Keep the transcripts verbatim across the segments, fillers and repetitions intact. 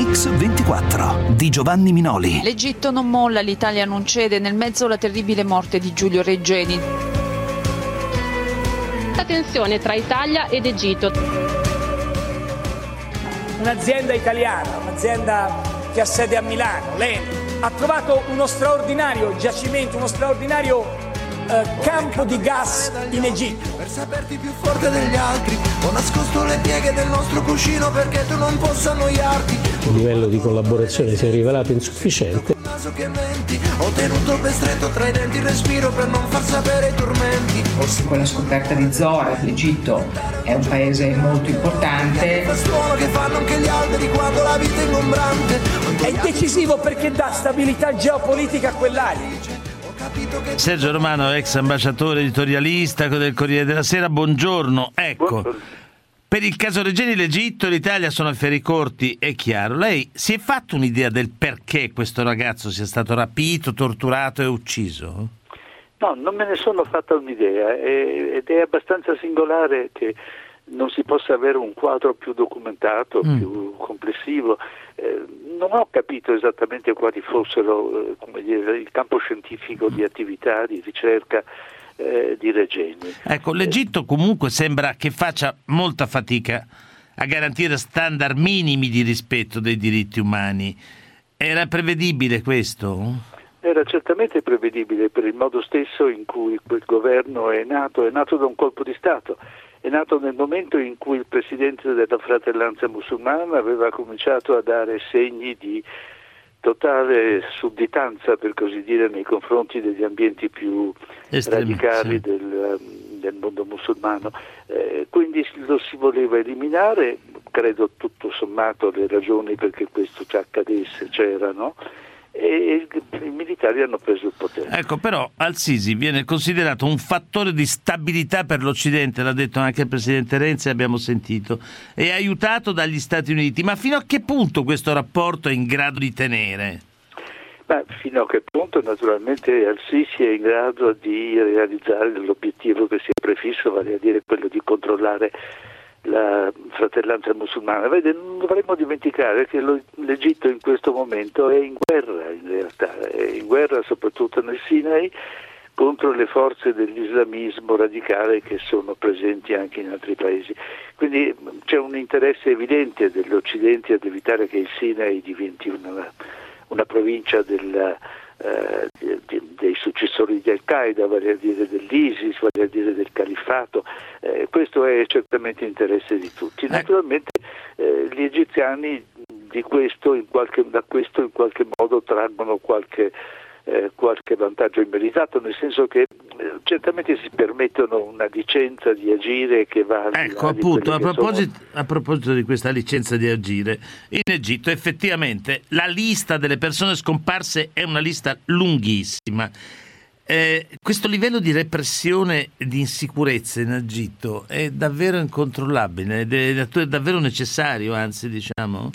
Mix ventiquattro di Giovanni Minoli. L'Egitto non molla, l'Italia non cede, nel mezzo la terribile morte di Giulio Regeni. La tensione tra Italia ed Egitto. Un'azienda italiana, un'azienda che ha sede a Milano, l'Eni, ha trovato uno straordinario giacimento, uno straordinario Uh, campo di gas in Egitto. Per saperti più forte degli altri, ho nascosto le pieghe del nostro cuscino perché tu non possa annoiarti. Il livello di collaborazione si è rivelato insufficiente. Ho tenuto ben stretto tra i denti il respiro per non far sapere i tormenti. Forse con la scoperta di Zora, l'Egitto è un paese molto importante. Il suono che fanno anche gli alberi quando la vita è ingombrante. È decisivo perché dà stabilità geopolitica a quell'area. Sergio Romano, ex ambasciatore editorialista del Corriere della Sera, buongiorno. Ecco, buongiorno. Per il caso Regeni l'Egitto e l'Italia sono affari corti, è chiaro. Lei si è fatto un'idea del perché questo ragazzo sia stato rapito, torturato e ucciso? No, non me ne sono fatta un'idea ed è abbastanza singolare che non si possa avere un quadro più documentato, mm. più complessivo. Eh, non ho capito esattamente quali fossero eh, come dire, il campo scientifico di attività, di ricerca eh, di Regeni. Ecco, l'Egitto comunque sembra che faccia molta fatica a garantire standard minimi di rispetto dei diritti umani. Era prevedibile questo? Era certamente prevedibile per il modo stesso in cui quel governo è nato, è nato da un colpo di Stato. È nato nel momento in cui il presidente della Fratellanza Musulmana aveva cominciato a dare segni di totale sudditanza, per così dire, nei confronti degli ambienti più Estremi, radicali sì. del, del mondo musulmano. Eh, quindi lo si voleva eliminare, credo tutto sommato le ragioni perché questo ci accadesse c'erano, e i militari hanno preso il potere. Ecco, però Al-Sisi viene considerato un fattore di stabilità per l'Occidente, l'ha detto anche il presidente Renzi, abbiamo sentito, è aiutato dagli Stati Uniti, ma fino a che punto questo rapporto è in grado di tenere? Beh, fino a che punto naturalmente Al-Sisi è in grado di realizzare l'obiettivo che si è prefisso, vale a dire quello di controllare la fratellanza musulmana. Vede, non dovremmo dimenticare che lo, l'Egitto in questo momento è in guerra, in realtà, è in guerra soprattutto nel Sinai contro le forze dell'islamismo radicale che sono presenti anche in altri paesi. Quindi c'è un interesse evidente dell'Occidente ad evitare che il Sinai diventi una, una provincia della Eh, di, di, dei successori di Al-Qaeda, vale a dire dell'ISIS, vale a dire del califfato. Eh, questo è certamente interesse di tutti. Naturalmente eh, gli egiziani di questo, in qualche, da questo in qualche modo traggono qualche, eh, qualche vantaggio immeritato, nel senso che eh, certamente si permettono una licenza di agire che va al di là. Ecco, appunto, a proposito, sono... a proposito di questa licenza di agire, in Egitto effettivamente la lista delle persone scomparse è una lista lunghissima. Eh, questo livello di repressione e di insicurezza in Egitto è davvero incontrollabile, ed è davvero necessario, anzi, diciamo?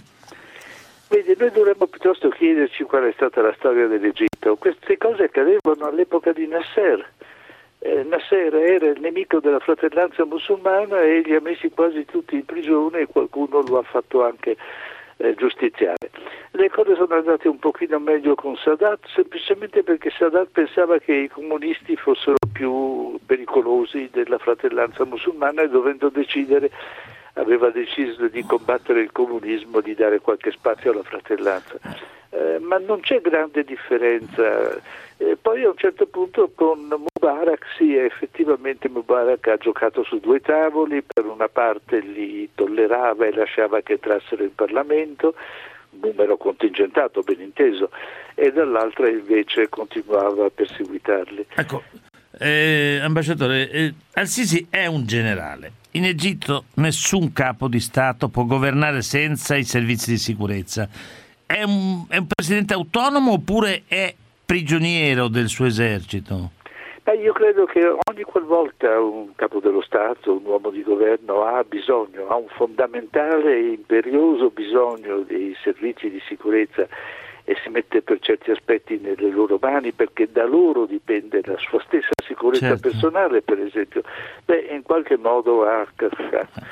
Vedi, noi dovremmo piuttosto chiederci qual è stata la storia dell'Egitto. Queste cose accadevano all'epoca di Nasser. Eh, Nasser era il nemico della fratellanza musulmana e li ha messi quasi tutti in prigione e qualcuno lo ha fatto anche eh, giustiziare. Le cose sono andate un pochino meglio con Sadat, semplicemente perché Sadat pensava che i comunisti fossero più pericolosi della fratellanza musulmana e dovendo decidere aveva deciso di combattere il comunismo, di dare qualche spazio alla fratellanza. Eh, ma non c'è grande differenza. Eh, poi a un certo punto con Mubarak, sì, effettivamente Mubarak ha giocato su due tavoli, per una parte li tollerava e lasciava che entrassero in Parlamento, numero contingentato, ben inteso, e dall'altra invece continuava a perseguitarli. Ecco, eh, ambasciatore, eh, Al-Sisi è un generale. In Egitto nessun capo di Stato può governare senza i servizi di sicurezza. È un, è un presidente autonomo oppure è prigioniero del suo esercito? Beh, io credo che ogni qualvolta un capo dello Stato, un uomo di governo ha bisogno, ha un fondamentale e imperioso bisogno dei servizi di sicurezza e si mette per certi aspetti nelle loro mani perché da loro dipende la sua stessa sicurezza certo. personale, per esempio, beh, in qualche modo ha,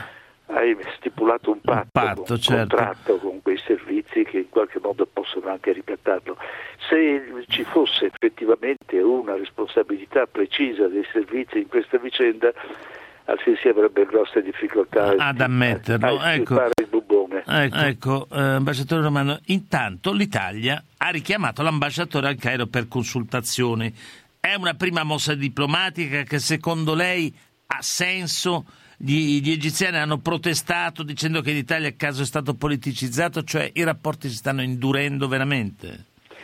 hai stipulato un patto, un, patto, un certo. contratto con quei servizi che in qualche modo possono anche ricattarlo. Se ci fosse effettivamente una responsabilità precisa dei servizi in questa vicenda, Al-Sisi avrebbe grosse difficoltà ad ammetterlo. a ecco, il bubone. ecco, ecco eh, ambasciatore Romano, intanto l'Italia ha richiamato l'ambasciatore al Cairo per consultazioni. È una prima mossa diplomatica che secondo lei ha senso? Gli, gli egiziani hanno protestato dicendo che in Italia il caso è stato politicizzato, cioè i rapporti si stanno indurendo veramente?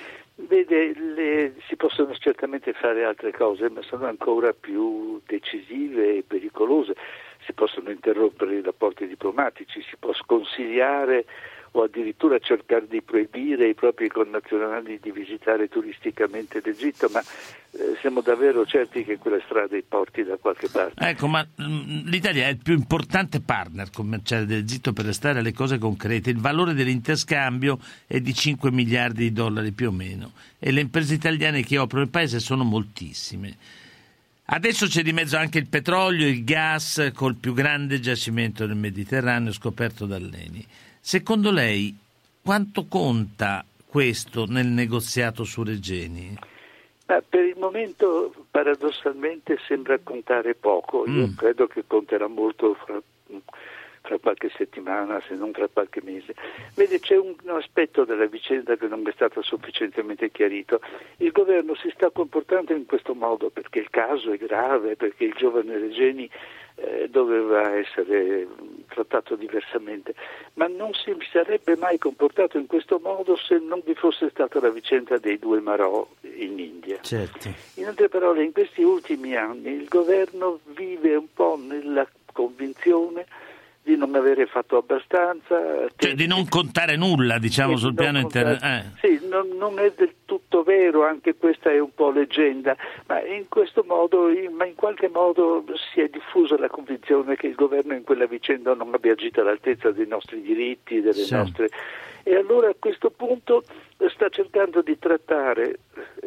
Vede, le, si possono certamente fare altre cose, ma sono ancora più decisive e pericolose. Si possono interrompere i rapporti diplomatici, si può sconsigliare o addirittura cercare di proibire ai propri connazionali di visitare turisticamente l'Egitto, ma eh, siamo davvero certi che quella strada porti da qualche parte. Ecco, ma mh, l'Italia è il più importante partner commerciale dell'Egitto, per restare alle cose concrete. Il valore dell'interscambio è di cinque miliardi di dollari più o meno e le imprese italiane che operano nel paese sono moltissime. Adesso c'è di mezzo anche il petrolio, il gas, col più grande giacimento del Mediterraneo scoperto dall'Eni. Secondo lei quanto conta questo nel negoziato su Regeni? Ma per il momento paradossalmente sembra contare poco. Io mm. credo che conterà molto fra, fra qualche settimana, se non fra qualche mese. Vede, c'è un, un aspetto della vicenda che non è stato sufficientemente chiarito. Il governo si sta comportando in questo modo perché il caso è grave, perché il giovane Regeni eh, doveva essere trattato diversamente, ma non si sarebbe mai comportato in questo modo se non vi fosse stata la vicenda dei due Marò in India. Certo. In altre parole, in questi ultimi anni il governo vive un po' nella convinzione di non avere fatto abbastanza, cioè di non contare nulla, diciamo, sul piano internazionale. Eh. Sì, non, non è del tutto vero, anche questa è un po' leggenda, ma in questo modo, in, ma in qualche modo si è diffusa la convinzione che il governo in quella vicenda non abbia agito all'altezza dei nostri diritti, delle sì. nostre... E allora a questo punto sta cercando di trattare,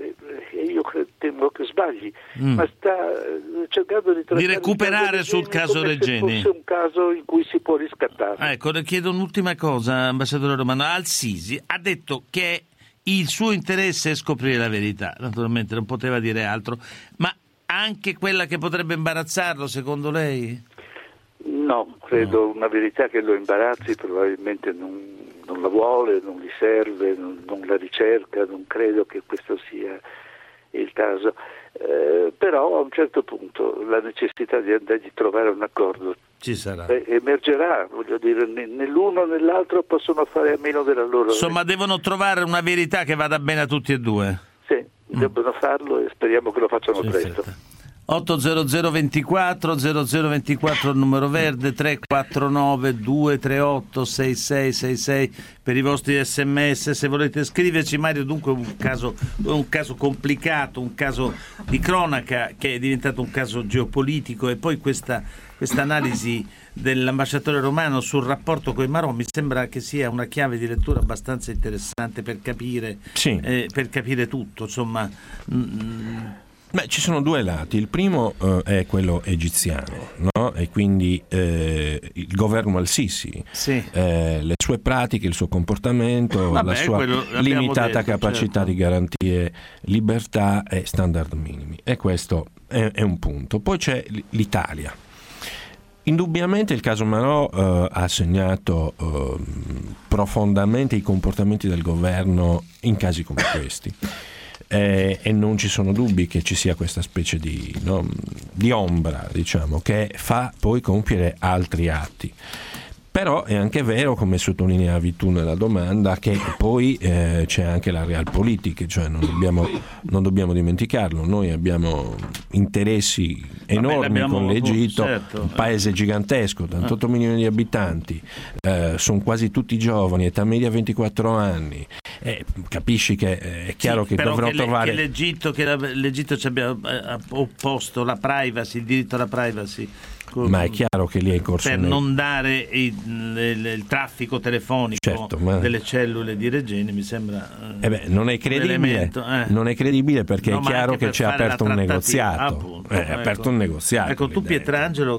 e io temo che sbagli, mm. ma sta cercando di trattare di recuperare sul caso Regeni, come se fosse un caso in cui si può riscattare. Ecco, le chiedo un'ultima cosa, ambasciatore Romano. Al-Sisi ha detto che il suo interesse è scoprire la verità, naturalmente non poteva dire altro, ma anche quella che potrebbe imbarazzarlo, secondo lei? No, credo no. Una verità che lo imbarazzi probabilmente non non la vuole, non gli serve, non, non la ricerca, non credo che questo sia il caso. Eh, però a un certo punto la necessità di, di trovare un accordo ci sarà. Eh, emergerà, voglio dire, né, né l'uno né l'altro possono fare a meno della loro... Insomma, devono trovare una verità che vada bene a tutti e due. Sì, mm. debbono farlo e speriamo che lo facciano sì, presto. Certo. otto zero zero ventiquattro zero zero ventiquattro il numero verde, tre quattro nove due tre otto sei sei sei sei per i vostri sms se volete scriverci. Mario, dunque un caso, un caso complicato, un caso di cronaca che è diventato un caso geopolitico, e poi questa questa analisi dell'ambasciatore Romano sul rapporto con i Marò mi sembra che sia una chiave di lettura abbastanza interessante per capire sì. eh, per capire tutto, insomma. mm, Beh, ci sono due lati. Il primo eh, è quello egiziano, no? E quindi eh, il governo Al-Sisi, sì. eh, le sue pratiche, il suo comportamento, Vabbè, la sua limitata detto, capacità certo. di garantire libertà e standard minimi. E questo è, è un punto. Poi c'è l'Italia. Indubbiamente il caso Marò eh, ha segnato eh, profondamente i comportamenti del governo in casi come questi. Eh, e non ci sono dubbi che ci sia questa specie di, no, di ombra, diciamo, che fa poi compiere altri atti. Però è anche vero, come sottolineavi tu nella domanda, che poi eh, c'è anche la realpolitik, cioè non dobbiamo, non dobbiamo dimenticarlo. Noi abbiamo interessi enormi Vabbè, con l'Egitto, certo. Un paese gigantesco, ottantotto milioni di abitanti, eh, sono quasi tutti giovani, età media ventiquattro anni. Eh, capisci che è chiaro sì, che dovrò che trovare che l'Egitto, che l'Egitto ci abbia opposto la privacy, il diritto alla privacy. Ma è chiaro che lì è in corso per nel... non dare il, il, il traffico telefonico certo, ma... delle cellule di Regeni mi sembra eh beh, non è credibile eh. non è credibile perché no, è chiaro che c'è aperto un negoziato appunto, è ecco. aperto un negoziato ecco tu Pietrangelo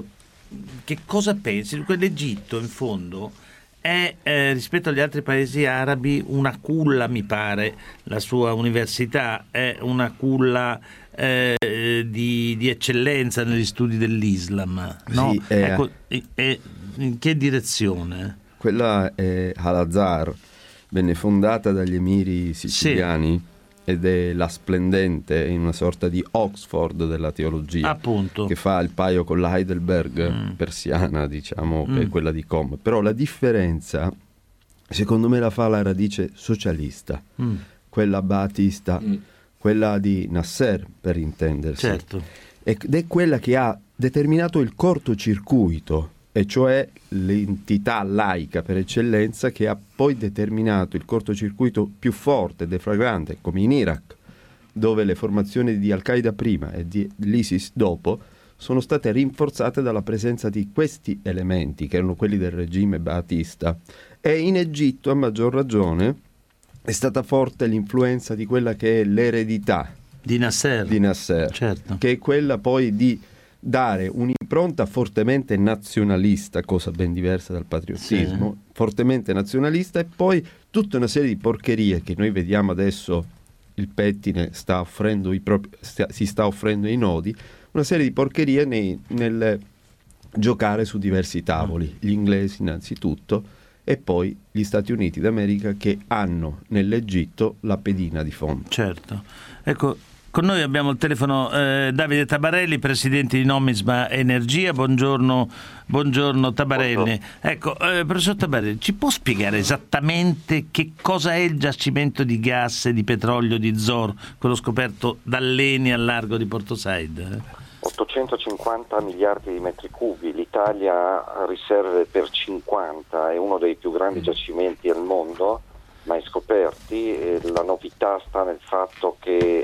che cosa pensi? L'Egitto in fondo è eh, rispetto agli altri paesi arabi una culla, mi pare, la sua università è una culla eh, di, di eccellenza negli studi dell'Islam, no? Sì, è, ecco, è, in che direzione? Quella è Al-Azhar, venne fondata dagli emiri siciliani, sì, ed è la splendente, in una sorta di Oxford della teologia, appunto, che fa il paio con la Heidelberg mm. persiana, diciamo, mm. che è quella di Com. Però la differenza, secondo me, la fa la radice socialista, mm. quella baatista, mm. quella di Nasser, per intendersi. Certo. Ed è quella che ha determinato il cortocircuito, e cioè l'entità laica per eccellenza, che ha poi determinato il cortocircuito più forte e deflagrante, come in Iraq, dove le formazioni di Al-Qaeda prima e di l'ISIS dopo sono state rinforzate dalla presenza di questi elementi, che erano quelli del regime baatista. E in Egitto, a maggior ragione, è stata forte l'influenza di quella che è l'eredità di Nasser, di Nasser, certo, che è quella poi di dare un'impronta fortemente nazionalista, cosa ben diversa dal patriottismo, sì, fortemente nazionalista, e poi tutta una serie di porcherie che noi vediamo adesso. Il pettine sta offrendo i propri, sta, si sta offrendo i nodi, una serie di porcherie nei, nel giocare su diversi tavoli, gli inglesi innanzitutto, e poi gli Stati Uniti d'America, che hanno nell'Egitto la pedina di fondo. Certo, ecco. Con noi abbiamo il telefono eh, Davide Tabarelli, presidente di Nomisma Energia. Buongiorno, buongiorno Tabarelli. Buongiorno. Ecco, eh, professor Tabarelli, ci può spiegare esattamente che cosa è il giacimento di gas e di petrolio di Zohr, quello scoperto dall'Eni al largo di Porto Said? ottocentocinquanta miliardi di metri cubi, l'Italia ha riserve per cinquanta, è uno dei più grandi giacimenti al mondo mai scoperti. E la novità sta nel fatto che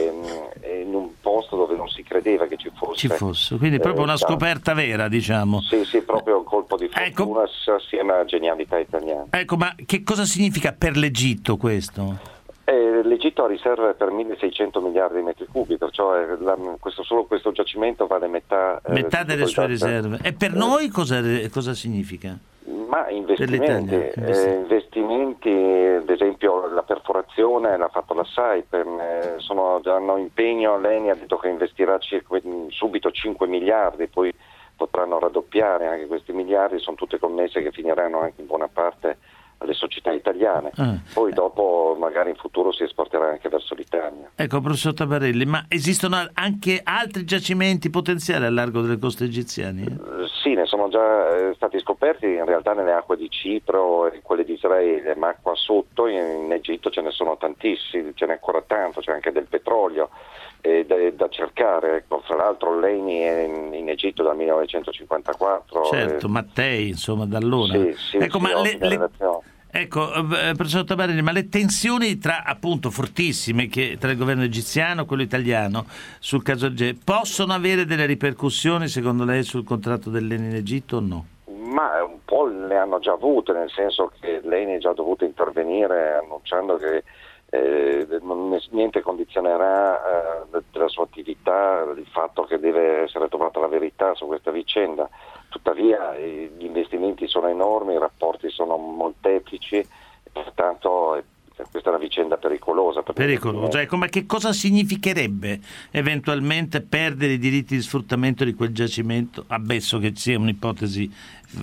è, è in un posto dove non si credeva che ci fosse. Ci fosse, quindi proprio eh, una scoperta vera, diciamo. Sì, sì, proprio un colpo di fortuna, ecco, assieme alla genialità italiana. Ecco, ma che cosa significa per l'Egitto questo? Eh, L'Egitto ha riserve per milleseicento miliardi di metri cubi, perciò è la, questo, solo questo giacimento vale metà, eh, metà delle sue riserve. E per eh. noi cosa, cosa significa? Ma investimenti, eh, investimenti, ad esempio la perforazione l'ha fatto la Saipem, eh, sono, hanno impegno, l'Eni ha detto che investirà circa, subito cinque miliardi, poi potranno raddoppiare anche questi miliardi, sono tutte commesse che finiranno anche in buona parte alle società italiane, ah. poi dopo magari in futuro si esporterà anche verso l'Italia. Ecco, professor Tabarelli, ma esistono anche altri giacimenti potenziali al largo delle coste egiziane? Eh, sì, ne sono già eh, stati scoperti in realtà nelle acque di Cipro e quelle di Israele, ma qua sotto in, in Egitto ce ne sono tantissimi, ce n'è ancora tanto, c'è anche del petrolio eh, da, da cercare. Ecco, fra l'altro l'Eni è in, in Egitto dal millenovecentocinquantaquattro. Certo, eh, Mattei, insomma, da allora. Sì, sì, ecco, sì, ma le, le... Ecco, eh, professor Tabarelli, ma le tensioni tra, appunto, fortissime che tra il governo egiziano e quello italiano sul caso Algeri possono avere delle ripercussioni, secondo lei, sul contratto dell'Eni in Egitto o no? Ma un po' le hanno già avute, nel senso che l'Eni è già dovuto intervenire annunciando che eh, non, niente condizionerà eh, della sua attività il fatto che deve essere trovata la verità su questa vicenda. Tuttavia gli investimenti sono enormi, i rapporti sono molteplici, pertanto questa è una vicenda pericolosa. Per pericolosa, ecco, ma che cosa significherebbe eventualmente perdere i diritti di sfruttamento di quel giacimento, ammesso che sia un'ipotesi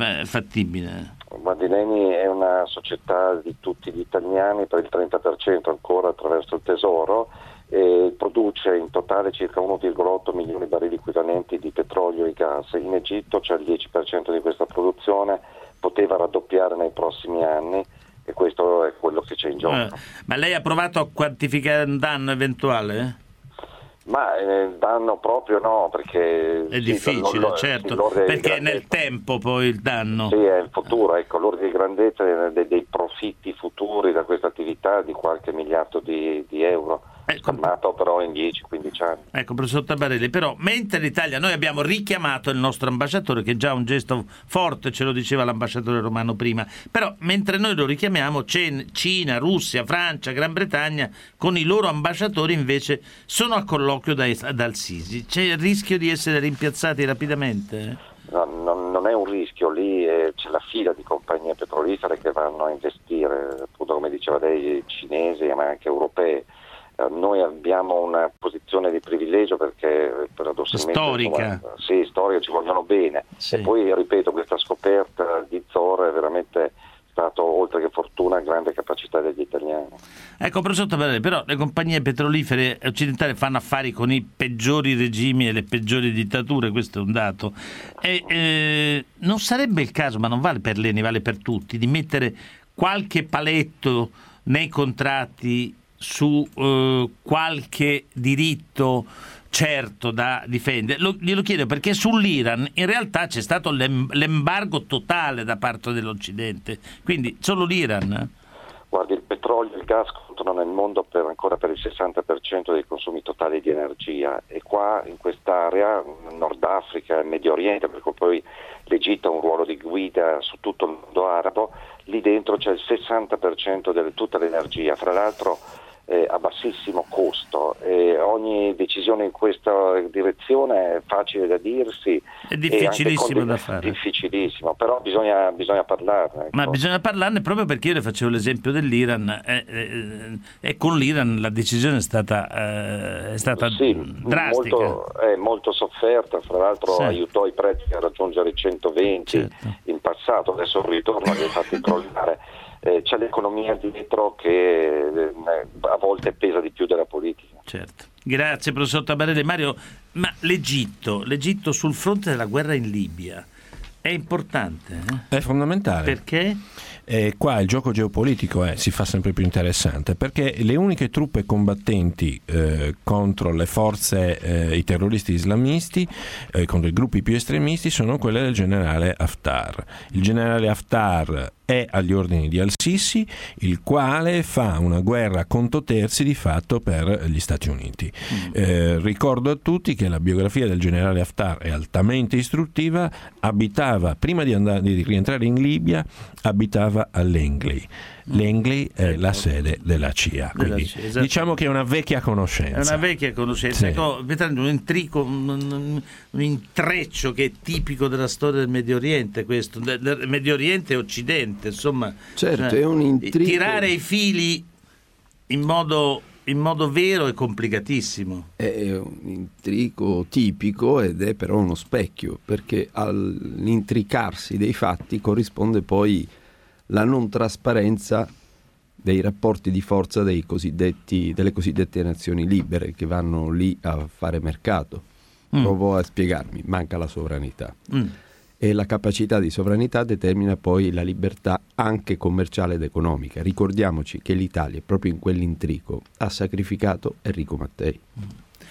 fattibile? Guardi, l'Eni è una società di tutti gli italiani, per il trenta per cento ancora attraverso il Tesoro, e produce in totale circa uno virgola otto milioni di barili equivalenti di petrolio e gas. In Egitto c'è il dieci per cento di questa produzione, poteva raddoppiare nei prossimi anni, e questo è quello che c'è in gioco. Eh, ma lei ha provato a quantificare un danno eventuale? Ma eh, danno proprio no, perché è difficile, lo, certo, sì, perché è nel tempo poi il danno. Sì, è il futuro, ecco, l'ordine di grandezza dei, dei profitti futuri da questa attività di qualche miliardo di, di euro. Ecco, fermato però in dieci quindici anni. Ecco, professor Tabarelli, però mentre l'Italia, noi abbiamo richiamato il nostro ambasciatore, che è già un gesto forte, ce lo diceva l'ambasciatore romano prima, però mentre noi lo richiamiamo Cina, Russia, Francia, Gran Bretagna con i loro ambasciatori invece sono a colloquio da, dal Sisi. C'è il rischio di essere rimpiazzati rapidamente? no, non, non è un rischio, lì eh, c'è la fila di compagnie petrolifere che vanno a investire, appunto come diceva lei, cinesi ma anche europee. Eh, noi abbiamo una posizione di privilegio perché paradossalmente storica, insomma, sì, storica, ci vogliono bene, sì. E poi ripeto, questa scoperta di Zohr è veramente stato, oltre che fortuna, grande capacità degli italiani. Ecco, professor Tabarelli, però le compagnie petrolifere occidentali fanno affari con i peggiori regimi e le peggiori dittature, questo è un dato. E, eh, non sarebbe il caso, ma non vale per l'Eni, vale per tutti, di mettere qualche paletto nei contratti su eh, qualche diritto certo da difendere? Lo, glielo chiedo perché sull'Iran in realtà c'è stato l'em- l'embargo totale da parte dell'Occidente, quindi solo l'Iran. Guardi, il petrolio e il gas contano nel mondo per, ancora per il sessanta per cento dei consumi totali di energia, e qua in quest'area, Nord Africa e Medio Oriente, perché poi l'Egitto ha un ruolo di guida su tutto il mondo arabo, lì dentro c'è il sessanta per cento di tutta l'energia, fra l'altro Eh, a bassissimo costo, e ogni decisione in questa direzione è facile da dirsi, è difficilissimo da fare, difficilissimo, però bisogna, bisogna parlarne, ecco. Ma bisogna parlarne proprio perché io le facevo l'esempio dell'Iran e eh, eh, con l'Iran la decisione è stata, eh, è stata sì, drastica, molto, è molto sofferta, fra l'altro sì. Aiutò i prezzi a raggiungere i centoventi certo. In passato, adesso il ritorno li ha fatti crollare. Eh, c'è l'economia dietro che eh, a volte pesa di più della politica. Certo. Grazie professor Tabarelli. Mario, ma l'Egitto, l'Egitto sul fronte della guerra in Libia è importante? Eh? È fondamentale. Perché? E qua il gioco geopolitico è, si fa sempre più interessante, perché le uniche truppe combattenti eh, contro le forze, eh, i terroristi islamisti, eh, contro i gruppi più estremisti, sono quelle del generale Haftar. Il generale Haftar è agli ordini di Al-Sisi, il quale fa una guerra conto terzi di fatto per gli Stati Uniti. Mm. Eh, ricordo a tutti che la biografia del generale Haftar è altamente istruttiva. Abitava, prima di, andare, di rientrare in Libia, abitava a Langley. Langley è la sede della C I A, quindi C I A, esatto. Diciamo che è una vecchia conoscenza. È una vecchia conoscenza. Sì. Ecco, un intrico, un, un intreccio che è tipico della storia del Medio Oriente, questo, del, del Medio Oriente e Occidente, insomma. Certo, cioè, è un intrico. Tirare i fili in modo, in modo vero è complicatissimo. È un intrico tipico ed è però uno specchio, perché all'intricarsi dei fatti corrisponde poi la non trasparenza dei rapporti di forza dei cosiddetti, delle cosiddette nazioni libere che vanno lì a fare mercato. Mm. Provo a spiegarmi, manca la sovranità. Mm. E la capacità di sovranità determina poi la libertà anche commerciale ed economica. Ricordiamoci che l'Italia, proprio in quell'intrico, ha sacrificato Enrico Mattei. Mm.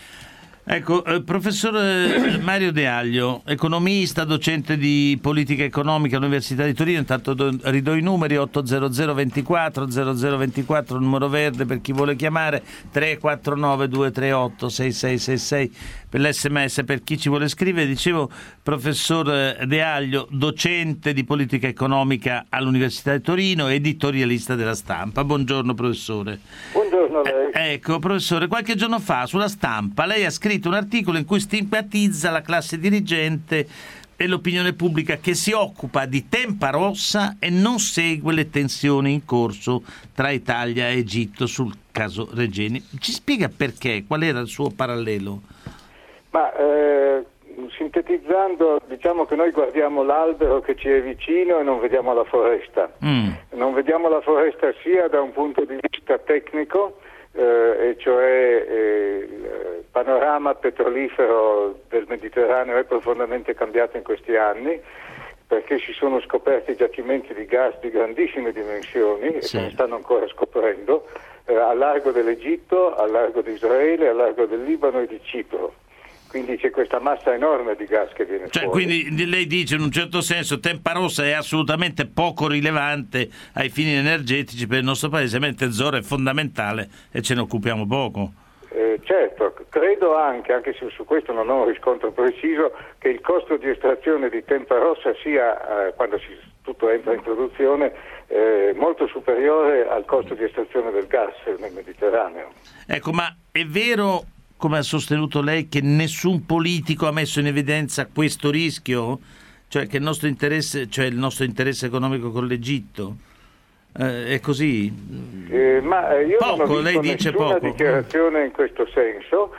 Ecco, eh, professore Mario De Aglio, economista, docente di politica economica all'Università di Torino. Intanto do, ridò i numeri: otto zero zero ventiquattro zero zero ventiquattro, numero verde per chi vuole chiamare, tre quattro nove due tre otto sei sei sei sei per l'esse emme esse per chi ci vuole scrivere. Dicevo, professor De Aglio, docente di politica economica all'Università di Torino, editorialista della Stampa. Buongiorno professore. Buongiorno a lei. Eh, ecco professore, qualche giorno fa sulla Stampa lei ha scritto un articolo in cui stigmatizza la classe dirigente e l'opinione pubblica che si occupa di Tempa Rossa e non segue le tensioni in corso tra Italia e Egitto sul caso Regeni. Ci spiega perché? Qual era il suo parallelo? Ma eh, sintetizzando, diciamo che noi guardiamo l'albero che ci è vicino e non vediamo la foresta. Mm. Non vediamo la foresta sia da un punto di vista tecnico, Eh, e cioè eh, il panorama petrolifero del Mediterraneo è profondamente cambiato in questi anni, perché si sono scoperti giacimenti di gas di grandissime dimensioni, sì, e se ne stanno ancora scoprendo eh, a largo dell'Egitto, a largo di Israele, a largo del Libano e di Cipro. Quindi c'è questa massa enorme di gas che viene cioè, fuori. Quindi lei dice in un certo senso Tempa Rossa è assolutamente poco rilevante ai fini energetici per il nostro paese, mentre Zohr è fondamentale e ce ne occupiamo poco. Eh, certo, credo anche, anche se su questo non ho un riscontro preciso, che il costo di estrazione di Tempa Rossa sia, eh, quando si, tutto entra in produzione, eh, molto superiore al costo di estrazione del gas nel Mediterraneo. Ecco, ma è vero, come ha sostenuto lei, che nessun politico ha messo in evidenza questo rischio? Cioè che il nostro interesse, cioè il nostro interesse economico con l'Egitto? Eh, è così? Eh, ma io poco, non ho visto lei dice nessuna poco. dichiarazione in questo senso,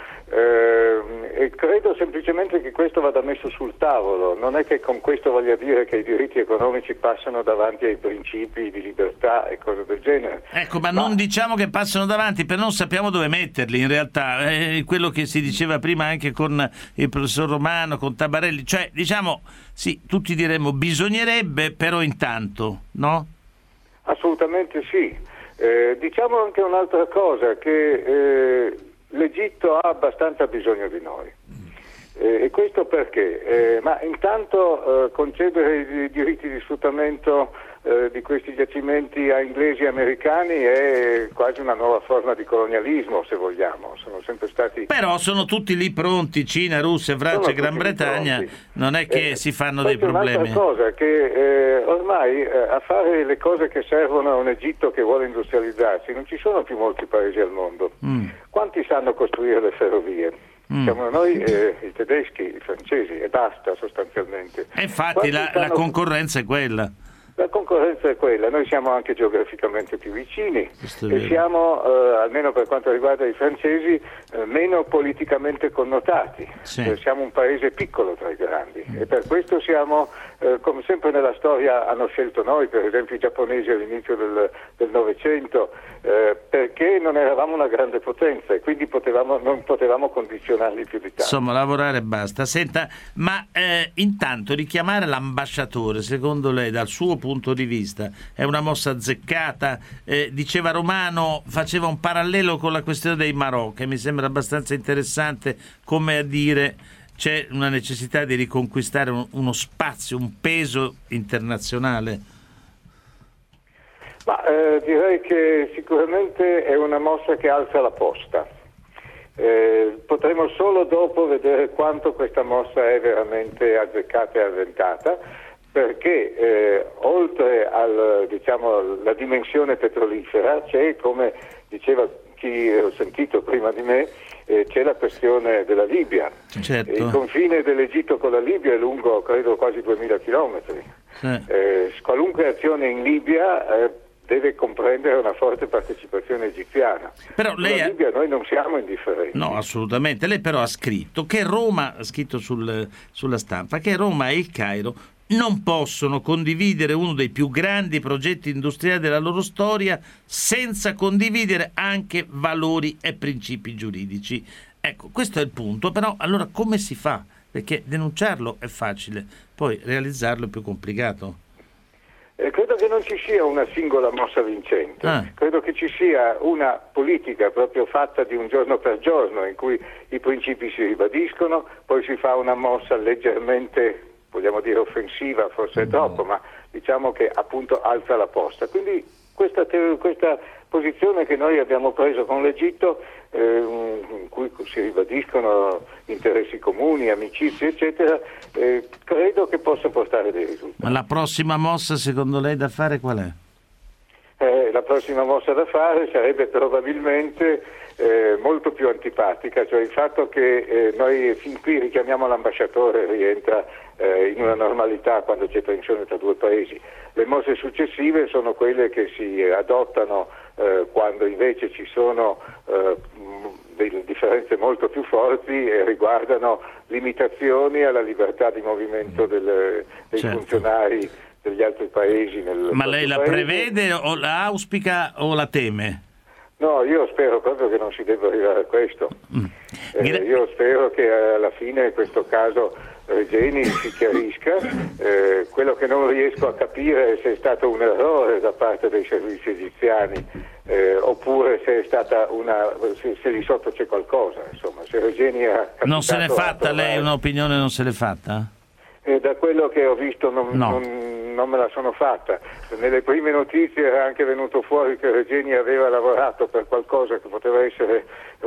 eh, e credo semplicemente che questo vada messo sul tavolo. Non è che con questo voglia dire che i diritti economici passano davanti ai principi di libertà e cose del genere. Ecco, ma, ma non diciamo che passano davanti, però non sappiamo dove metterli in realtà. È quello che si diceva prima anche con il professor Romano, con Tabarelli. Cioè, diciamo, sì, tutti diremmo bisognerebbe, però intanto, no? Assolutamente sì. Eh, diciamo anche un'altra cosa, che eh, l'Egitto ha abbastanza bisogno di noi. Eh, e questo perché? Eh, ma intanto eh, concedere i diritti di sfruttamento eh, di questi giacimenti a inglesi e americani è quasi una nuova forma di colonialismo, se vogliamo. Sono sempre stati... Però sono tutti lì pronti, Cina, Russia, Francia e Gran Bretagna, non è che eh, si fanno dei problemi. Un'altra cosa, che eh, ormai eh, a fare le cose che servono a un Egitto che vuole industrializzarsi non ci sono più molti paesi al mondo. Mm. Quanti sanno costruire le ferrovie? Mm. Siamo noi eh, i tedeschi, i francesi e basta sostanzialmente. E infatti la, sanno... la concorrenza è quella. La concorrenza è quella, noi siamo anche geograficamente più vicini e siamo, eh, almeno per quanto riguarda i francesi, eh, meno politicamente connotati. Sì. Eh, siamo un paese piccolo tra i grandi mm. e per questo siamo, eh, come sempre nella storia hanno scelto noi, per esempio i giapponesi all'inizio del, del Novecento, eh, perché non eravamo una grande potenza e quindi potevamo, non potevamo condizionarli più di tanto. Insomma, lavorare e basta. Senta, ma eh, intanto richiamare l'ambasciatore, secondo lei, dal suo punto punto di vista è una mossa azzeccata? Eh, diceva Romano, faceva un parallelo con la questione dei Marò, che mi sembra abbastanza interessante, come a dire c'è una necessità di riconquistare un, uno spazio, un peso internazionale. Ma eh, direi che sicuramente è una mossa che alza la posta. Eh, potremo solo dopo vedere quanto questa mossa è veramente azzeccata e avventata, perché eh, oltre al, diciamo, alla dimensione petrolifera c'è, come diceva chi ho sentito prima di me, eh, c'è la questione della Libia. Certo. Il confine dell'Egitto con la Libia è lungo, credo, quasi duemila chilometri. Sì. Eh, qualunque azione in Libia eh, deve comprendere una forte partecipazione egiziana. Però lei ha... Libia noi non siamo indifferenti. No, assolutamente. Lei però ha scritto che Roma, ha scritto sul, sulla stampa, che Roma e il Cairo non possono condividere uno dei più grandi progetti industriali della loro storia senza condividere anche valori e principi giuridici. Ecco, questo è il punto. Però allora come si fa? Perché denunciarlo è facile, poi realizzarlo è più complicato. Eh, credo che non ci sia una singola mossa vincente, ah. credo che ci sia una politica proprio fatta di un giorno per giorno in cui i principi si ribadiscono, poi si fa una mossa leggermente, vogliamo dire offensiva, forse è troppo, ma diciamo che appunto alza la posta. Quindi questa, questa posizione che noi abbiamo preso con l'Egitto, eh, in cui si ribadiscono interessi comuni, amicizie, eccetera, eh, credo che possa portare dei risultati. Ma la prossima mossa secondo lei da fare qual è? Eh, la prossima mossa da fare sarebbe probabilmente eh, molto più antipatica, cioè il fatto che eh, noi fin qui richiamiamo l'ambasciatore rientra eh, in una normalità quando c'è tensione tra due paesi. Le mosse successive sono quelle che si adottano eh, quando invece ci sono eh, delle differenze molto più forti e riguardano limitazioni alla libertà di movimento del, dei certo. funzionari degli altri paesi. Nel Ma lei la paese. prevede o la auspica o la teme? No, io spero proprio che non si debba arrivare a questo. Mm. Eh, io spero che alla fine questo caso Regeni si chiarisca. Eh, quello che non riesco a capire è se è stato un errore da parte dei servizi egiziani eh, oppure se è stata una se, se lì sotto c'è qualcosa. Insomma, se Regeni ha non se l'è fatta lei un'opinione, non se l'è fatta? Eh, da quello che ho visto non, no. non, non me la sono fatta. Nelle prime notizie era anche venuto fuori che Regeni aveva lavorato per qualcosa che poteva essere un servizio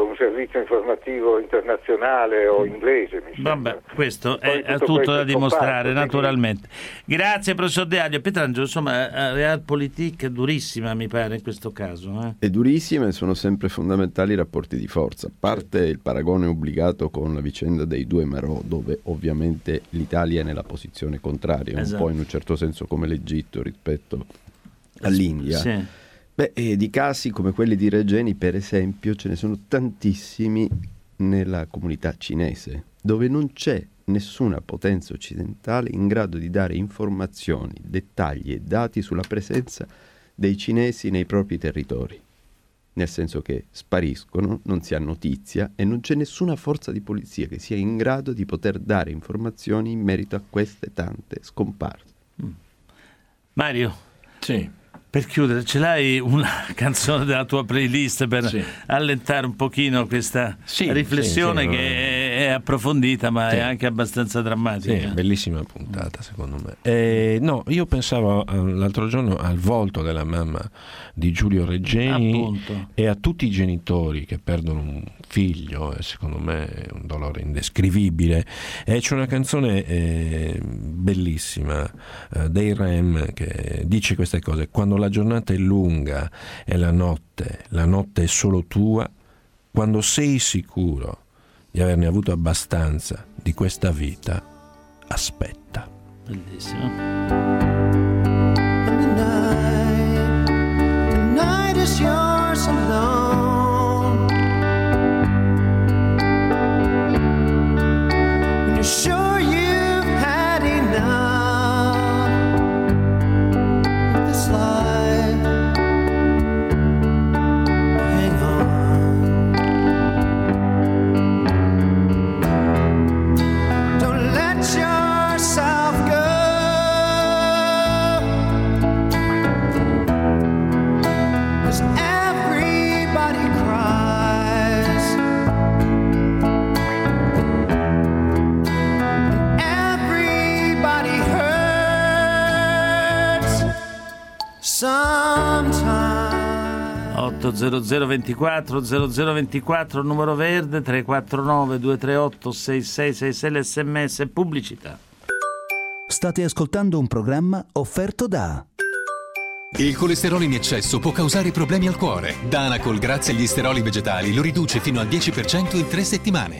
servizio informativo internazionale o inglese, mi sembra. Vabbè, questo Poi è tutto tutto questo da è dimostrare, comparso, naturalmente. Grazie, professor De Aglio. Pietrangelo, insomma, Realpolitik è durissima, mi pare, in questo caso. Eh? È durissima e sono sempre fondamentali i rapporti di forza. A parte il paragone obbligato con la vicenda dei due Marò, dove ovviamente l'Italia è nella posizione contraria, esatto. Un po' in un certo senso come l'Egitto rispetto all'India. Sì. Beh, e di casi come quelli di Regeni, per esempio, ce ne sono tantissimi nella comunità cinese, dove non c'è nessuna potenza occidentale in grado di dare informazioni, dettagli e dati sulla presenza dei cinesi nei propri territori. Nel senso che spariscono, non si ha notizia e non c'è nessuna forza di polizia che sia in grado di poter dare informazioni in merito a queste tante scomparse. Mm. Mario? Sì. Per chiudere, ce l'hai una canzone della tua playlist per sì. allentare un pochino questa sì, riflessione sì, sì, che è approfondita ma sì. è anche abbastanza drammatica? Sì, bellissima puntata secondo me. Eh, no, io pensavo l'altro giorno al volto della mamma di Giulio Regeni. Appunto. E a tutti i genitori che perdono un figlio, e secondo me è un dolore indescrivibile. E c'è una canzone eh, bellissima eh, dei Rem che dice queste cose: quando la giornata è lunga e la notte, la notte è solo tua, quando sei sicuro di averne avuto abbastanza di questa vita, aspetta. Bellissimo. And the night, the night is yours alone. When you're sure you've had enough of this life, hang on. Don't let yourself go. Everybody cries, everybody hurts sometimes. otto zero zero ventiquattro zero zero ventiquattro numero verde, tre quattro nove due tre otto sei sei sei sei l'sms pubblicità. State ascoltando un programma offerto da Il colesterolo in eccesso può causare problemi al cuore. Danacol, grazie agli steroli vegetali, lo riduce fino al dieci per cento in tre settimane.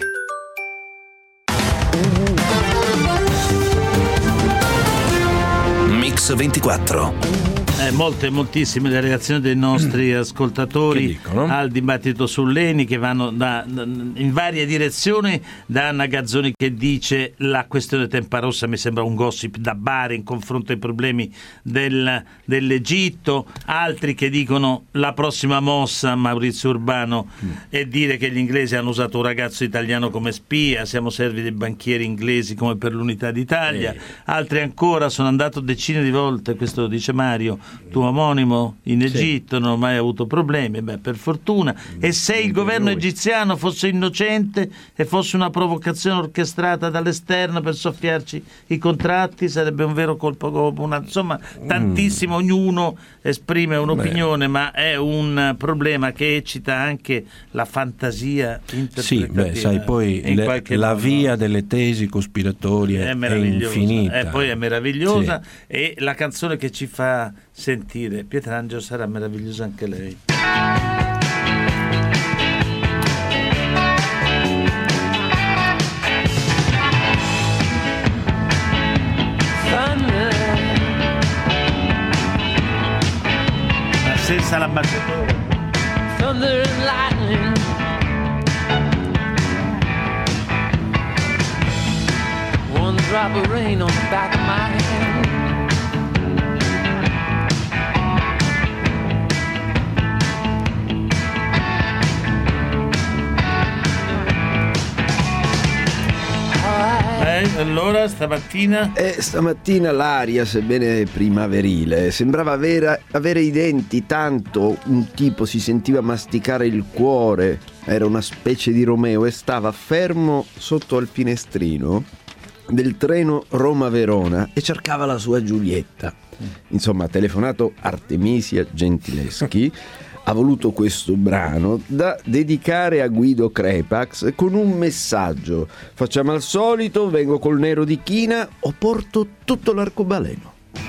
Mix ventiquattro. Eh, molte, moltissime le reazioni dei nostri ascoltatori al dibattito sull'Eni, che vanno da, in varie direzioni. Da Anna Gazzoni che dice: la questione Temparossa mi sembra un gossip da bar in confronto ai problemi del, dell'Egitto. Altri che dicono: la prossima mossa, Maurizio Urbano, mm. è dire che gli inglesi hanno usato un ragazzo italiano come spia, siamo servi dei banchieri inglesi come per l'Unità d'Italia. Eh. Altri ancora: sono andato decine di volte, questo lo dice Mario, tuo omonimo, in Egitto, sì. non ho mai avuto problemi. Beh, per fortuna. E se il governo egiziano fosse innocente e fosse una provocazione orchestrata dall'esterno per soffiarci i contratti, sarebbe un vero colpo, una, insomma, tantissimo, mm. ognuno esprime un'opinione. Beh. Ma è un problema che eccita anche la fantasia interpretativa. Sì, beh, sai, poi le, la modo. via delle tesi cospiratorie è, è infinita. E poi è meravigliosa, sì. E la canzone che ci fa sentire Pietrangelo sarà meravigliosa anche lei. Ma senza la battetura. Thunder and lightning, one drop of rain on the back of my hand. Eh, allora stamattina? Eh, stamattina l'aria, sebbene primaverile, sembrava avere, avere i denti, tanto un tipo si sentiva masticare il cuore, era una specie di Romeo e stava fermo sotto al finestrino del treno Roma-Verona e cercava la sua Giulietta. Insomma, ha telefonato Artemisia Gentileschi ha voluto questo brano da dedicare a Guido Crepax con un messaggio: facciamo al solito, vengo col nero di china o porto tutto l'arcobaleno.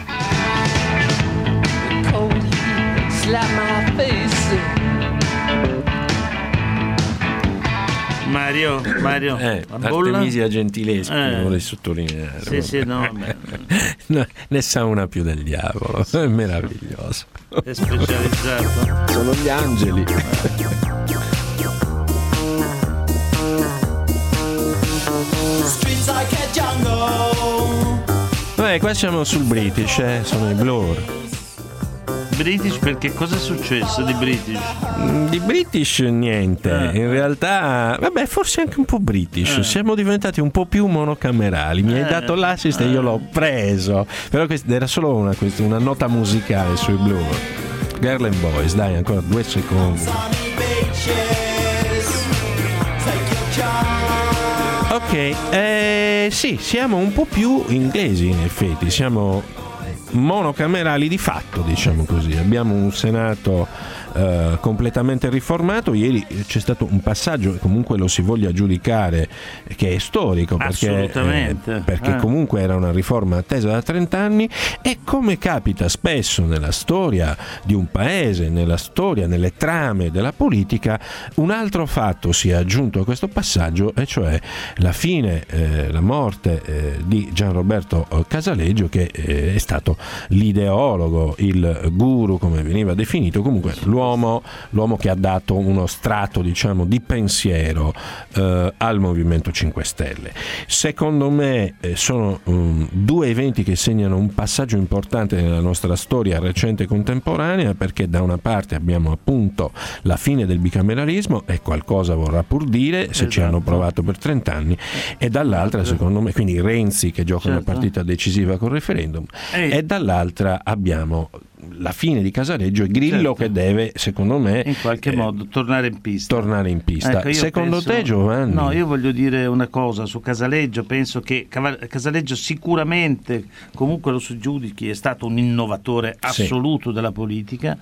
Mario, Mario, eh, la bolla? Artemisia Gentileschi, Eh. vorrei sottolineare. Sì, sì, no, beh. No, ne sa una più del diavolo, è meraviglioso. È specializzato. Sono gli angeli. Beh, qua siamo sul British, eh? Sono i Blur. British, perché cosa è successo di British? Di British niente, Eh. in realtà, vabbè, forse anche un po' British. Eh. Siamo diventati un po' più monocamerali. Mi hai Eh. dato l'assist e io l'ho preso. Però questa era solo una, una nota musicale sui Blur. Girl and Boys, dai, ancora due secondi. Ok, eh, sì, siamo un po' più inglesi in effetti, siamo monocamerali di fatto, diciamo così. Abbiamo un Senato eh, completamente riformato. Ieri c'è stato un passaggio, e comunque lo si voglia giudicare, che è storico, perché, Assolutamente. eh, perché Eh. comunque era una riforma attesa da trenta anni, e come capita spesso nella storia di un paese, nella storia, nelle trame della politica, un altro fatto si è aggiunto a questo passaggio, e cioè la fine, eh, la morte eh, di Gianroberto Casaleggio, che eh, è stato l'ideologo, il guru, come veniva definito, comunque l'uomo, l'uomo che ha dato uno strato, diciamo, di pensiero eh, al Movimento cinque Stelle. Secondo me eh, sono um, due eventi che segnano un passaggio importante nella nostra storia recente e contemporanea, perché da una parte abbiamo appunto la fine del bicameralismo, e qualcosa vorrà pur dire se Esatto. ci hanno provato per trenta anni, e dall'altra, secondo me, quindi Renzi che gioca Certo. una partita decisiva col referendum, Ehi. e dall'altra abbiamo la fine di Casaleggio e Grillo, Certo. che deve, secondo me, In qualche eh, modo tornare in pista. tornare in pista. Ecco, io Secondo penso- te, Giovanni? No, io voglio dire una cosa su Casaleggio. Penso che Caval- Casaleggio sicuramente, comunque lo si giudichi, è stato un innovatore Sì. assoluto della politica.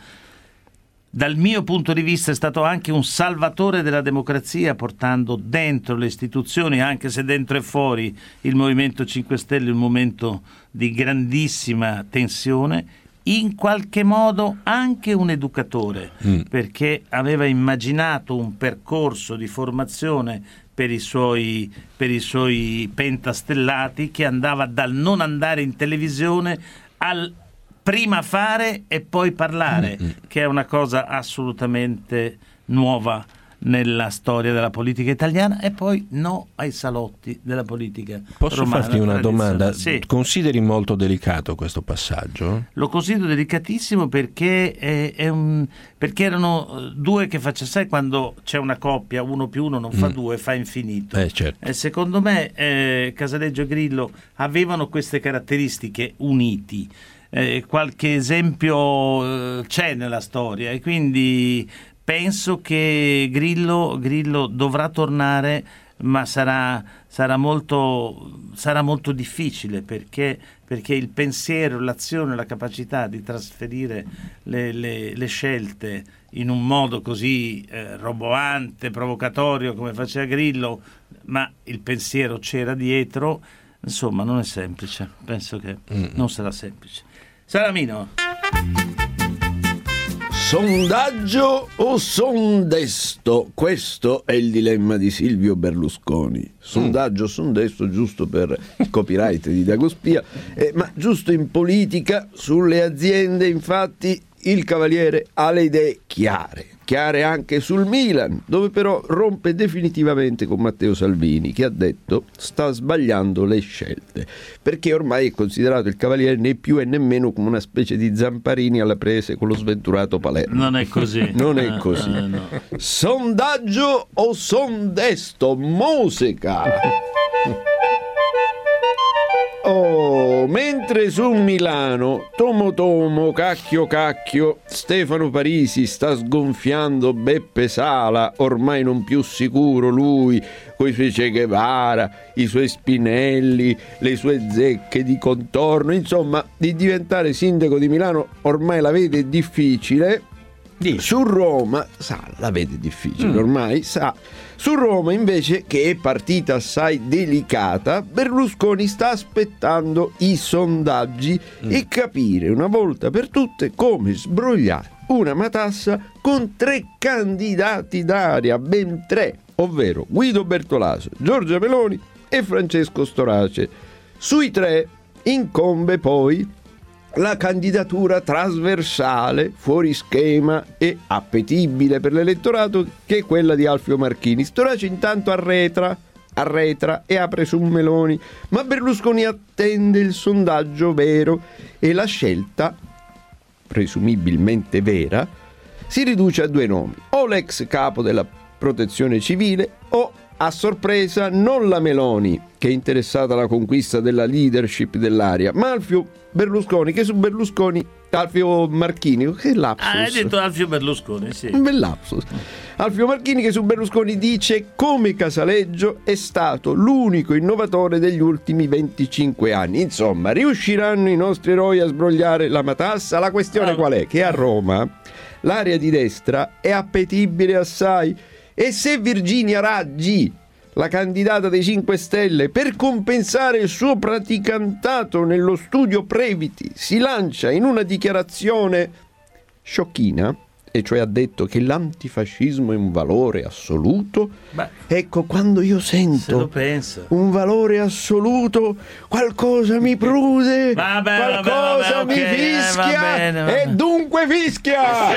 Dal mio punto di vista è stato anche un salvatore della democrazia, portando dentro le istituzioni, anche se dentro e fuori, il Movimento cinque Stelle in un momento di grandissima tensione. In qualche modo anche un educatore, Mm. perché aveva immaginato un percorso di formazione per i suoi, per i suoi pentastellati, che andava dal non andare in televisione al prima fare e poi parlare, Mm-mm. che è una cosa assolutamente nuova nella storia della politica italiana, e poi no ai salotti della politica Posso romana farti una tradizionale. domanda? Sì. Consideri molto delicato questo passaggio? Lo considero delicatissimo, perché è, è un, perché erano due che faccia, sai, quando c'è una coppia, uno più uno non fa Mm. due, fa infinito. Eh, certo. E secondo me eh, Casaleggio e Grillo avevano queste caratteristiche uniti. Eh, qualche esempio eh, c'è nella storia, e quindi penso che Grillo, Grillo dovrà tornare, ma sarà, sarà, molto, sarà molto difficile, perché, perché il pensiero, l'azione, la capacità di trasferire le, le, le scelte in un modo così eh, roboante, provocatorio come faceva Grillo, ma il pensiero c'era dietro, insomma non è semplice, penso che Mm. non sarà semplice. Salamino. Sondaggio o sondesto? Questo è il dilemma di Silvio Berlusconi. Sondaggio o sondesto, giusto per il copyright di Dagospia, eh, ma giusto in politica. Sulle aziende, infatti, il Cavaliere ha le idee chiare. Chiare anche sul Milan, dove però rompe definitivamente con Matteo Salvini, che ha detto sta sbagliando le scelte, perché ormai è considerato il Cavaliere né più e nemmeno come una specie di Zamparini alla prese con lo sventurato Palermo. Non è così. Non è Eh, così. eh, no. Sondaggio o sondesto? Musica. Oh, mentre su Milano, Tomo Tomo, cacchio cacchio, Stefano Parisi sta sgonfiando Beppe Sala, ormai non più sicuro lui, coi suoi Che Guevara, i suoi Spinelli, le sue zecche di contorno, insomma, di diventare sindaco di Milano ormai la vede difficile. Su Roma, sa, la vede difficile mm. ormai, sa. Su Roma invece, che è partita assai delicata, Berlusconi sta aspettando i sondaggi mm. e capire una volta per tutte come sbrogliare una matassa con tre candidati d'aria, ben tre, ovvero Guido Bertolaso, Giorgia Meloni e Francesco Storace. Sui tre incombe poi la candidatura trasversale, fuori schema e appetibile per l'elettorato, che è quella di Alfio Marchini. Storace intanto arretra, arretra e apre su Meloni, ma Berlusconi attende il sondaggio vero e la scelta, presumibilmente vera, si riduce a due nomi: o l'ex capo della protezione civile o, a sorpresa, non la Meloni, che è interessata alla conquista della leadership dell'area, ma Alfio Berlusconi, che su Berlusconi Alfio Marchini, che lapsus. Ah, hai detto Alfio Berlusconi, sì. Un bel lapsus. Alfio Marchini, che su Berlusconi dice: come Casaleggio è stato l'unico innovatore degli ultimi venticinque anni. Insomma, riusciranno i nostri eroi a sbrogliare la matassa? La questione ah. qual è? Che a Roma l'area di destra è appetibile assai, e se Virginia Raggi, la candidata dei cinque Stelle, per compensare il suo praticantato nello studio Previti, si lancia in una dichiarazione sciocchina, e cioè ha detto che l'antifascismo è un valore assoluto, beh, ecco, quando io sento un valore assoluto, qualcosa mi prude, vabbè, qualcosa vabbè, vabbè, mi okay, fischia, eh, va bene, va bene. E dunque fischia.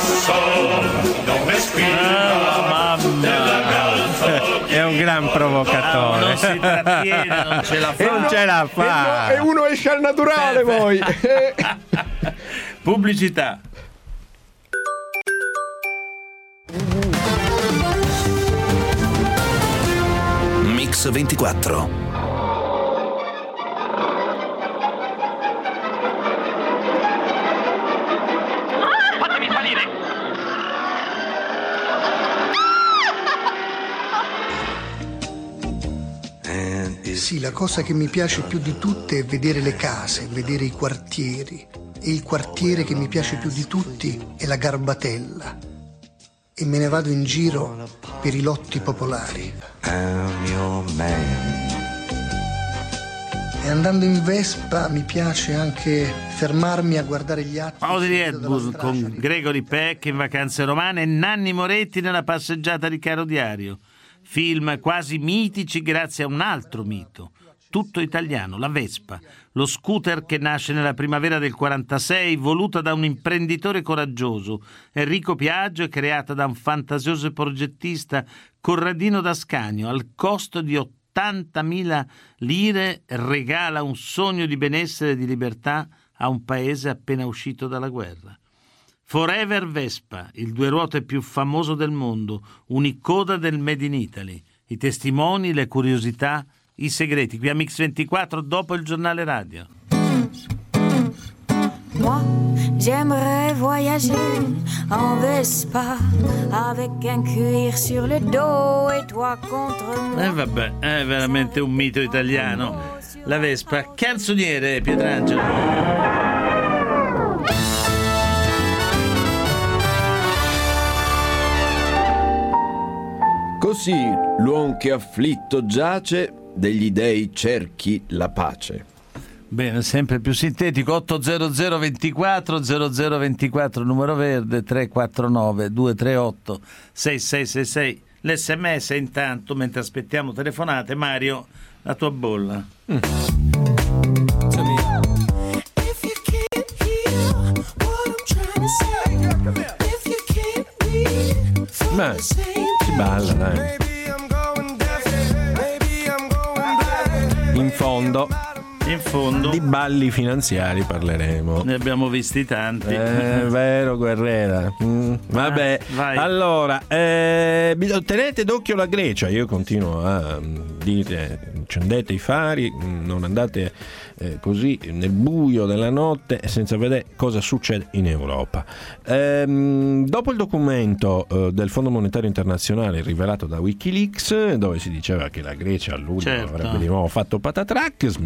È un gran provocatore. Ah, non si trattiene, non ce la fa. E non ce la fa. E uno esce al naturale poi. Pubblicità. Mix ventiquattro. Fatemi salire! Sì, la cosa che mi piace più di tutte è vedere le case, vedere i quartieri. E il quartiere che mi piace più di tutti è la Garbatella. E me ne vado in giro per i lotti popolari. E andando in Vespa mi piace anche fermarmi a guardare gli atti. Audrey Hepburn con Gregory Peck in Vacanze Romane e Nanni Moretti nella Passeggiata di Caro Diario. Film quasi mitici grazie a un altro mito, tutto italiano, la Vespa, lo scooter che nasce nella primavera del quarantasei, voluta da un imprenditore coraggioso, Enrico Piaggio, e creata da un fantasioso progettista, Corradino d'Ascanio. Al costo di ottantamila lire regala un sogno di benessere e di libertà a un paese appena uscito dalla guerra. Forever Vespa, il due ruote più famoso del mondo, un'icoda del Made in Italy. I testimoni, le curiosità, i segreti, qui a Mix ventiquattro dopo il giornale radio. Moi, j'aimerais voyager en Vespa avec un cuir sur le dos et toi contre moi. Eh vabbè, è veramente un mito italiano. La Vespa, canzoniere Pietrangelo. Così l'uom che afflitto giace, degli dei cerchi la pace. Bene, sempre più sintetico. Ottocento ventiquattro zero zero ventiquattro numero verde, tre quattro nove due tre otto sei sei sei sei. L'esse emme esse intanto, mentre aspettiamo telefonate. Mario, la tua bolla. Mm. Beh, si balla, dai. In fondo, in fondo di balli finanziari parleremo. Ne abbiamo visti tanti. È vero, Guerrera. Mm, vabbè, Vai. allora eh, tenete d'occhio la Grecia. Io continuo a dire: accendete i fari, non andate eh, così nel buio della notte senza vedere cosa succede in Europa. Ehm, dopo il documento eh, del Fondo Monetario Internazionale rivelato da Wikileaks, dove si diceva che la Grecia a luglio certo. avrebbe di nuovo fatto patatrac, smentito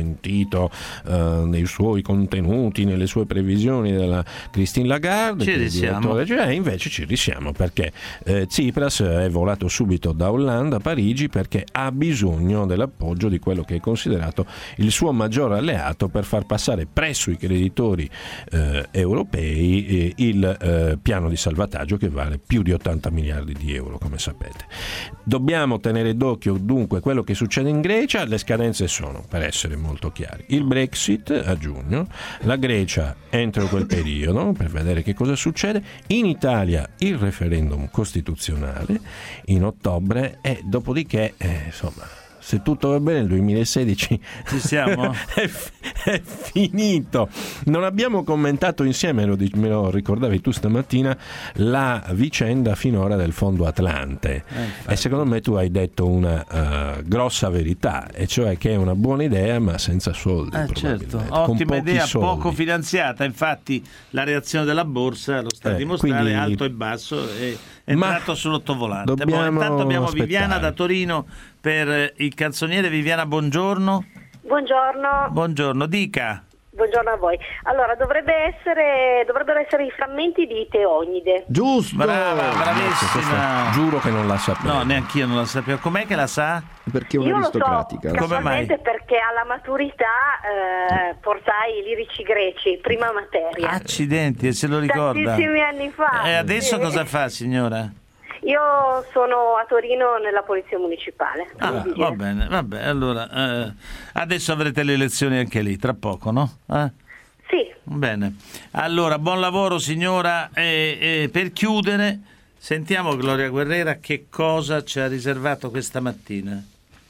seguito eh, nei suoi contenuti, nelle sue previsioni della Christine Lagarde, ci che risiamo. è direttore, eh, invece ci risiamo perché eh, Tsipras è volato subito da Hollande a Parigi perché ha bisogno dell'appoggio di quello che è considerato il suo maggior alleato per far passare presso i creditori eh, europei eh, il eh, piano di salvataggio che vale più di ottanta miliardi di euro, come sapete. Dobbiamo tenere d'occhio dunque quello che succede in Grecia. Le scadenze sono, per essere molto chiari, il Brexit a giugno, la Grecia entro quel periodo per vedere che cosa succede, in Italia il referendum costituzionale in ottobre e dopodiché eh, insomma, se tutto va bene, il duemilasedici ci siamo? è, è finito. Non abbiamo commentato insieme, lo, me lo ricordavi tu stamattina, la vicenda finora del Fondo Atlante. Eh, e secondo me tu hai detto una uh, grossa verità, e cioè che è una buona idea ma senza soldi. Eh, certo, ottima idea, soldi. Poco finanziata. Infatti la reazione della borsa lo sta a eh, dimostrare, quindi... alto e basso, è entrato sull'ottovolante. Boh, intanto abbiamo aspettare. Viviana da Torino per il canzoniere. Viviana, buongiorno. Buongiorno. Buongiorno, dica. Buongiorno a voi. Allora, dovrebbe essere, dovrebbero essere i frammenti di Teonide. Giusto! Brava, bravissima. Giuro che non la sapevo. No, neanch'io non la sapevo. Com'è che la sa? Perché è un'aristocratica. Io lo so, come mai? Perché alla maturità eh, portai i lirici greci, prima materia. Accidenti, e se lo ricorda. Tantissimi anni fa. E adesso sì. Cosa fa, signora? Io sono a Torino nella polizia municipale. Ah, va bene, va bene. Allora, eh, adesso avrete le elezioni anche lì, tra poco, no? Eh? Sì. Bene. Allora, buon lavoro, signora. E, e per chiudere, sentiamo Gloria Guerrera che cosa ci ha riservato questa mattina.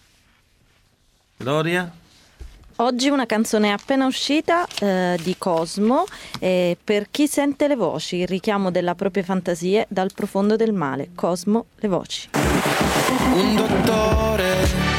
Gloria? Oggi una canzone appena uscita eh, di Cosmo, eh, per chi sente le voci, il richiamo della propria fantasia dal profondo del male. Cosmo, le voci. Un dottore,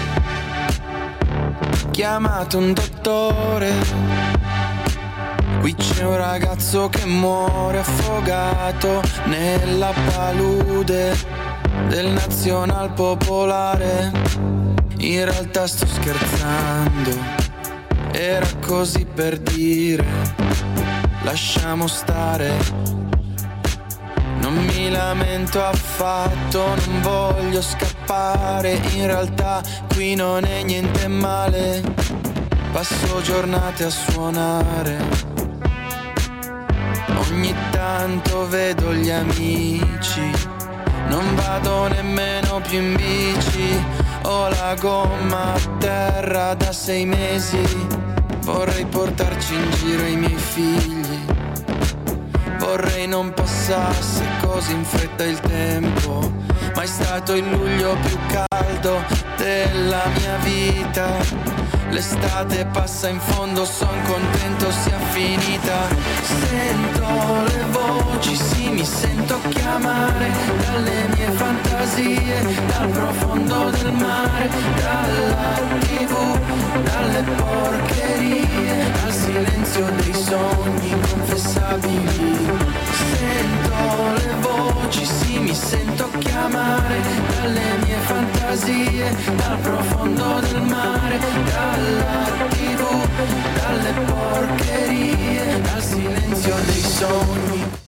chiamato un dottore, qui c'è un ragazzo che muore affogato nella palude del Nazional Popolare. In realtà sto scherzando, era così per dire, lasciamo stare. Non mi lamento affatto, non voglio scappare, in realtà qui non è niente male. Passo giornate a suonare, ogni tanto vedo gli amici, non vado nemmeno più in bici. Ho la gomma a terra da sei mesi, vorrei portarci in giro i miei figli, vorrei non passasse così in fretta il tempo, ma è stato il luglio più caldo della mia vita. L'estate passa in fondo, son contento sia finita. Sento le voci, sì, mi sento chiamare dalle mie fantasie, dal profondo del mare, dalla tivù, dalle porcherie, dal silenzio dei sogni inconfessabili. Sento le voci, sì, mi sento chiamare dalle mie fantasie, dal profondo del mare,